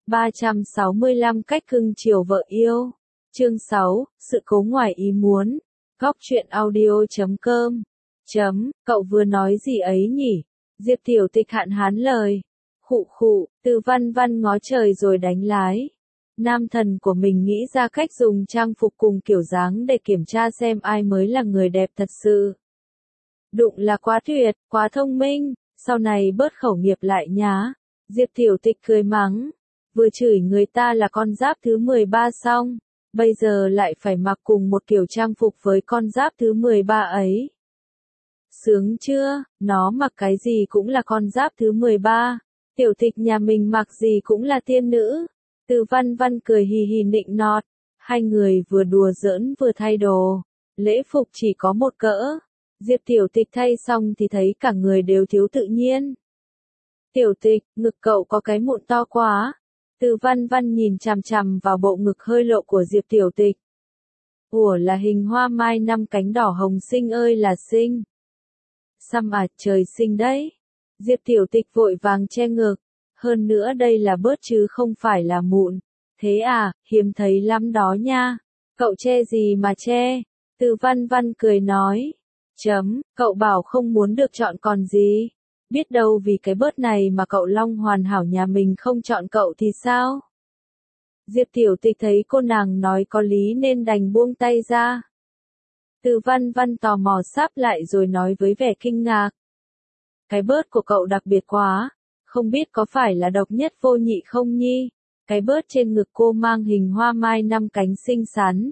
365 cách cưng chiều vợ yêu. Chương 6, sự cố ngoài ý muốn. Góc truyện audio.com. Cậu vừa nói gì ấy nhỉ? Diệp Tiểu Tịch hạn hán lời. Khụ khụ, Từ Văn Văn ngó trời rồi đánh lái. Nam thần của mình nghĩ ra cách dùng trang phục cùng kiểu dáng để kiểm tra xem ai mới là người đẹp thật sự. Đụng là quá tuyệt, quá thông minh, sau này bớt khẩu nghiệp lại nhá. Diệp Tiểu Tịch cười mắng. Vừa chửi người ta là con giáp thứ 13 xong, bây giờ lại phải mặc cùng một kiểu trang phục với con giáp thứ 13 ấy. Sướng chưa, nó mặc cái gì cũng là con giáp thứ 13, Tiểu Tịch nhà mình mặc gì cũng là tiên nữ. Từ Văn Văn cười hì hì nịnh nọt, hai người vừa đùa giỡn vừa thay đồ, lễ phục chỉ có một cỡ. Diệp Tiểu Tịch thay xong thì thấy cả người đều thiếu tự nhiên. Tiểu Tịch, ngực cậu có cái mụn to quá. Từ Văn Văn nhìn chằm chằm vào bộ ngực hơi lộ của Diệp Tiểu Tịch. Ủa là hình hoa mai 5 cánh đỏ hồng xinh ơi là xinh. Xăm à, trời xinh đấy. Diệp Tiểu Tịch vội vàng che ngực. Hơn nữa đây là bớt chứ không phải là mụn. Thế à, hiếm thấy lắm đó nha. Cậu che gì mà che? Từ Văn Văn cười nói. Cậu bảo không muốn được chọn còn gì. Biết đâu vì cái bớt này mà cậu Long hoàn hảo nhà mình không chọn cậu thì sao? Diệp Tiểu Tịch thấy cô nàng nói có lý nên đành buông tay ra. Từ Văn Văn tò mò sáp lại rồi nói với vẻ kinh ngạc. Cái bớt của cậu đặc biệt quá, không biết có phải là độc nhất vô nhị không nhi? Cái bớt trên ngực cô mang hình hoa mai 5 cánh xinh xắn.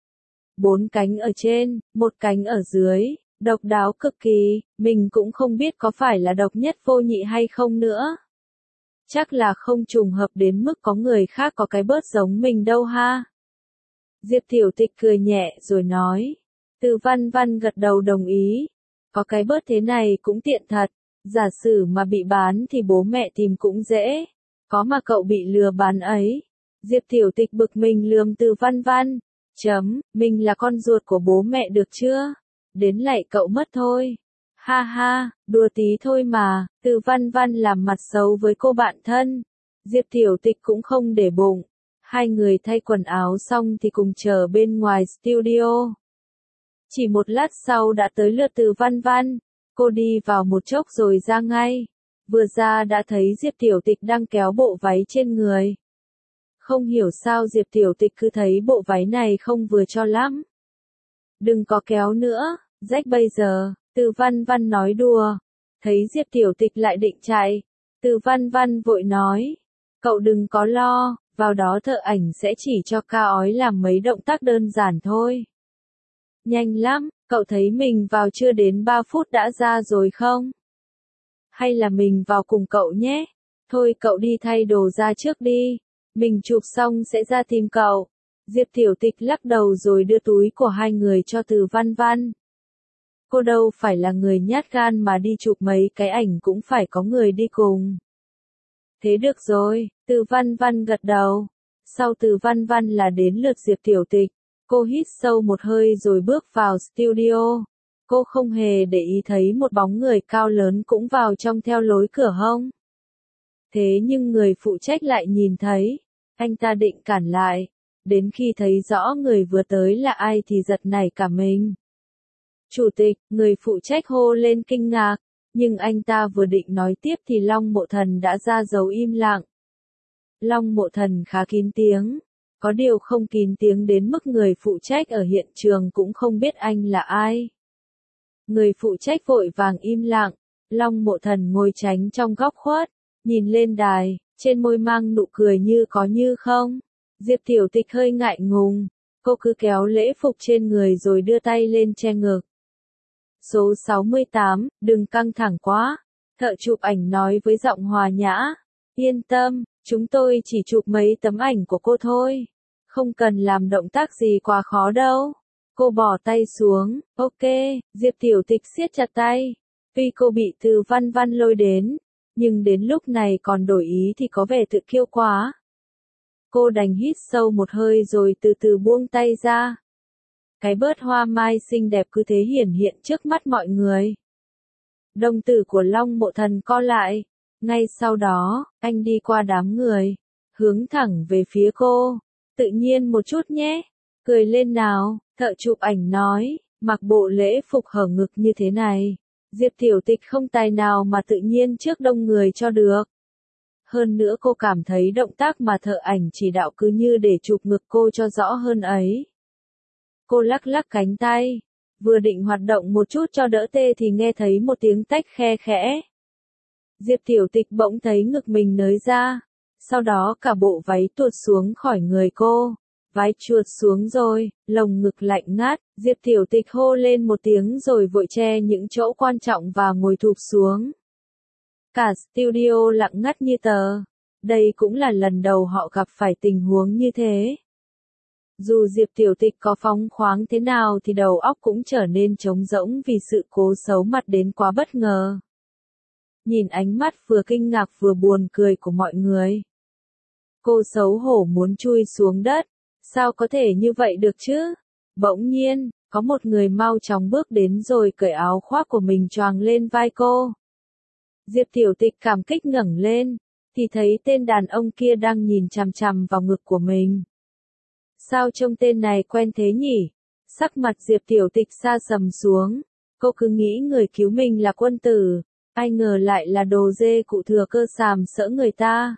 4 cánh ở trên, 1 cánh ở dưới. Độc đáo cực kỳ, mình cũng không biết có phải là độc nhất vô nhị hay không nữa. Chắc là không trùng hợp đến mức có người khác có cái bớt giống mình đâu ha. Diệp Tiểu Tịch cười nhẹ rồi nói. Từ Văn Văn gật đầu đồng ý. Có cái bớt thế này cũng tiện thật. Giả sử mà bị bán thì bố mẹ tìm cũng dễ. Có mà cậu bị lừa bán ấy. Diệp Tiểu Tịch bực mình lườm Từ Văn Văn. Mình là con ruột của bố mẹ được chưa? Đến lạy cậu mất thôi. Ha ha, đùa tí thôi mà. Từ Văn Văn làm mặt xấu với cô bạn thân. Diệp Tiểu Tịch cũng không để bụng. Hai người thay quần áo xong thì cùng chờ bên ngoài studio. Chỉ một lát sau đã tới lượt Từ Văn Văn. Cô đi vào một chốc rồi ra ngay. Vừa ra đã thấy Diệp Tiểu Tịch đang kéo bộ váy trên người. Không hiểu sao Diệp Tiểu Tịch cứ thấy bộ váy này không vừa cho lắm. Đừng có kéo nữa, rách bây giờ, Từ Văn Văn nói đùa. Thấy Diệp Tiểu Tịch lại định chạy, Từ Văn Văn vội nói. Cậu đừng có lo, vào đó thợ ảnh sẽ chỉ cho ca ói làm mấy động tác đơn giản thôi. Nhanh lắm, cậu thấy mình vào chưa đến 3 phút đã ra rồi không? Hay là mình vào cùng cậu nhé? Thôi cậu đi thay đồ ra trước đi, mình chụp xong sẽ ra tìm cậu. Diệp Tiểu Tịch lắc đầu rồi đưa túi của hai người cho Từ Văn Văn. Cô đâu phải là người nhát gan mà đi chụp mấy cái ảnh cũng phải có người đi cùng. Thế được rồi, Từ Văn Văn gật đầu. Sau Từ Văn Văn là đến lượt Diệp Tiểu Tịch. Cô hít sâu một hơi rồi bước vào studio. Cô không hề để ý thấy một bóng người cao lớn cũng vào trong theo lối cửa hông. Thế nhưng người phụ trách lại nhìn thấy. Anh ta định cản lại. Đến khi thấy rõ người vừa tới là ai thì giật nảy cả mình. Chủ tịch, người phụ trách hô lên kinh ngạc, nhưng anh ta vừa định nói tiếp thì Long Mộ Thần đã ra dấu im lặng. Long Mộ Thần khá kín tiếng, có điều không kín tiếng đến mức người phụ trách ở hiện trường cũng không biết anh là ai. Người phụ trách vội vàng im lặng, Long Mộ Thần ngồi tránh trong góc khuất, nhìn lên đài, trên môi mang nụ cười như có như không. Diệp Tiểu Tịch hơi ngại ngùng, cô cứ kéo lễ phục trên người rồi đưa tay lên che ngực. Số 68, đừng căng thẳng quá. Thợ chụp ảnh nói với giọng hòa nhã. Yên tâm, chúng tôi chỉ chụp mấy tấm ảnh của cô thôi. Không cần làm động tác gì quá khó đâu. Cô bỏ tay xuống, ok, Diệp Tiểu Tịch siết chặt tay. Tuy cô bị Từ Văn Văn lôi đến, nhưng đến lúc này còn đổi ý thì có vẻ tự kiêu quá. Cô đành hít sâu một hơi rồi từ từ buông tay ra. Cái bớt hoa mai xinh đẹp cứ thế hiển hiện trước mắt mọi người. Đồng tử của Long Mộ Thần co lại. Ngay sau đó, anh đi qua đám người. hướng thẳng về phía cô. Tự nhiên một chút nhé, cười lên nào, thợ chụp ảnh nói, mặc bộ lễ phục hở ngực như thế này. Diệp Tiểu Tịch không tài nào mà tự nhiên trước đông người cho được. Hơn nữa cô cảm thấy động tác mà thợ ảnh chỉ đạo cứ như để chụp ngực cô cho rõ hơn ấy. Cô lắc lắc cánh tay, vừa định hoạt động một chút cho đỡ tê thì nghe thấy một tiếng tách khe khẽ. Diệp Tiểu Tịch bỗng thấy ngực mình nới ra, sau đó cả bộ váy tuột xuống khỏi người cô. Váy chuột xuống rồi, lồng ngực lạnh ngắt, Diệp Tiểu Tịch hô lên một tiếng rồi vội che những chỗ quan trọng và ngồi thụp xuống. Cả studio lặng ngắt như tờ. Đây cũng là lần đầu họ gặp phải tình huống như thế. Dù Diệp Tiểu Tịch có phóng khoáng thế nào thì đầu óc cũng trở nên trống rỗng vì sự cố xấu mặt đến quá bất ngờ. Nhìn ánh mắt vừa kinh ngạc vừa buồn cười của mọi người. Cô xấu hổ muốn chui xuống đất. Sao có thể như vậy được chứ? Bỗng nhiên, có một người mau chóng bước đến rồi cởi áo khoác của mình choàng lên vai cô. Diệp Tiểu Tịch cảm kích ngẩng lên, thì thấy tên đàn ông kia đang nhìn chằm chằm vào ngực của mình. Sao trông tên này quen thế nhỉ? Sắc mặt Diệp Tiểu Tịch sa sầm xuống, cô cứ nghĩ người cứu mình là quân tử, ai ngờ lại là đồ dê cụ thừa cơ sàm sỡ người ta.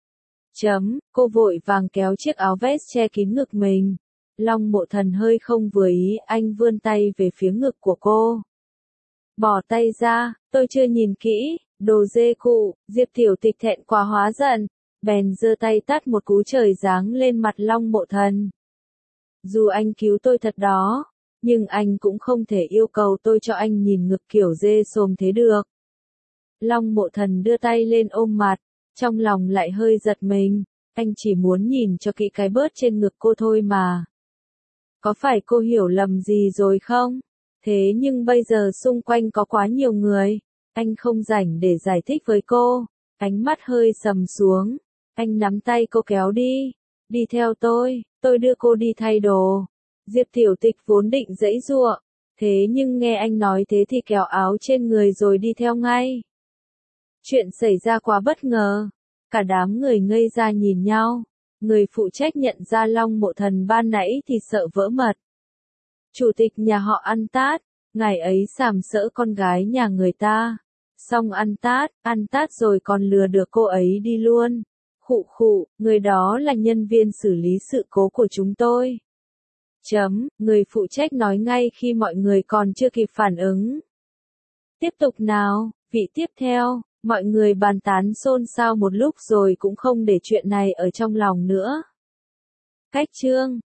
Cô vội vàng kéo chiếc áo vest che kín ngực mình. Long Mộ Thần hơi không vừa ý, anh vươn tay về phía ngực của cô. Bỏ tay ra, tôi chưa nhìn kỹ, đồ dê cụ, Diệp Tiểu Tịch thẹn quá hóa giận, bèn giơ tay tát một cú trời giáng lên mặt Long Mộ Thần. Dù anh cứu tôi thật đó, nhưng anh cũng không thể yêu cầu tôi cho anh nhìn ngực kiểu dê xồm thế được. Long Mộ Thần đưa tay lên ôm mặt, trong lòng lại hơi giật mình, anh chỉ muốn nhìn cho kỹ cái bớt trên ngực cô thôi mà. Có phải cô hiểu lầm gì rồi không? Thế nhưng bây giờ xung quanh có quá nhiều người, anh không rảnh để giải thích với cô. Ánh mắt hơi sầm xuống, anh nắm tay cô kéo đi theo tôi đưa cô đi thay đồ. Diệp Tiểu Tịch vốn định giãy giụa, thế nhưng nghe anh nói thế thì kéo áo trên người rồi đi theo ngay. Chuyện xảy ra quá bất ngờ, cả đám người ngây ra nhìn nhau, người phụ trách nhận ra Long Mộ Thần ban nãy thì sợ vỡ mật. Chủ tịch nhà họ ăn tát, ngài ấy sàm sỡ con gái nhà người ta, xong ăn tát rồi còn lừa được cô ấy đi luôn. Khụ, người đó là nhân viên xử lý sự cố của chúng tôi. Người phụ trách nói ngay khi mọi người còn chưa kịp phản ứng. Tiếp tục nào, vị tiếp theo. Mọi người bàn tán xôn xao một lúc rồi cũng không để chuyện này ở trong lòng nữa. Cách chương